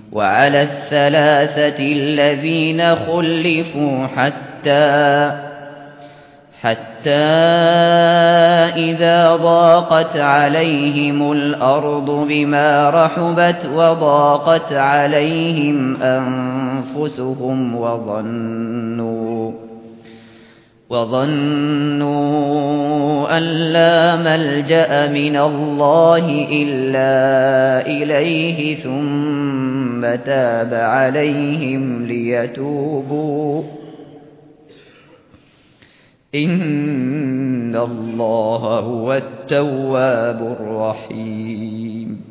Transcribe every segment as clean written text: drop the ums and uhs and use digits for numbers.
وعلى الثلاثة الذين خلفوا حتى إذا ضاقت عليهم الأرض بما رحبت وضاقت عليهم أنفسهم وظنوا أن لا ملجأ من الله إلا إليه ثم تاب عليهم ليتوبوا إن الله هو التواب الرحيم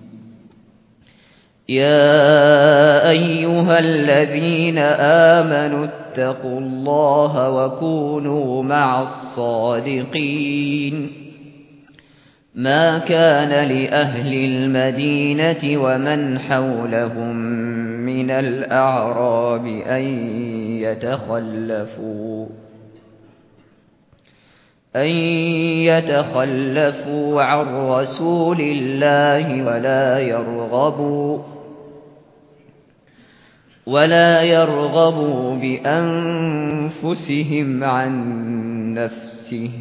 يا أيها الذين آمنوا اتقوا الله وكونوا مع الصادقين ما كان لأهل المدينة ومن حولهم من الأعراب أن يتخلفوا عن رسول الله ولا يرغبوا بأنفسهم عن نفسه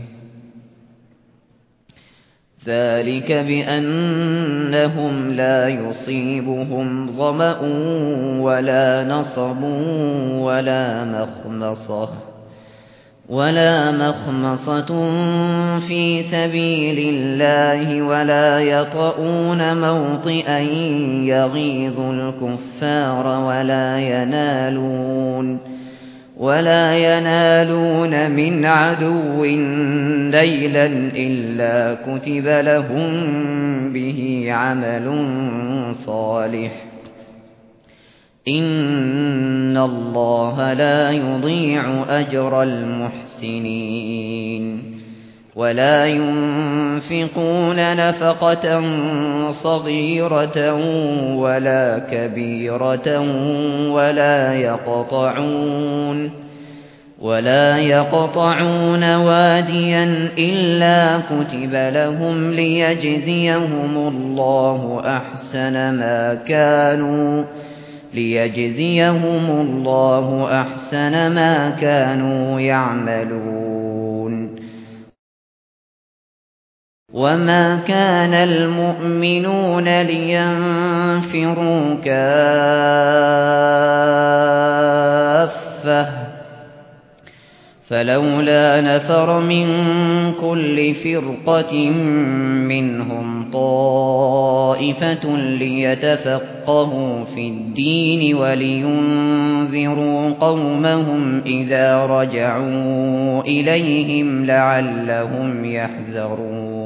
ذلك بأنهم لا يصيبهم ظمأ ولا نصب ولا مخمصة في سبيل الله ولا يطؤون موطئا يغيظ الكفار ولا ينالون من عدو نيلا إلا كتب لهم به عمل صالح إن الله لا يضيع أجر المحسنين ولا ينفقون نفقة صغيرة ولا كبيرة ولا يقطعون واديا إلا كتب لهم ليجزيهم الله أحسن ما كانوا يعملون وما كان المؤمنون لينفروا كافة فلولا نفر من كل فرقة منهم طائفة ليتفقهوا في الدين ولينذروا قومهم إذا رجعوا إليهم لعلهم يحذرون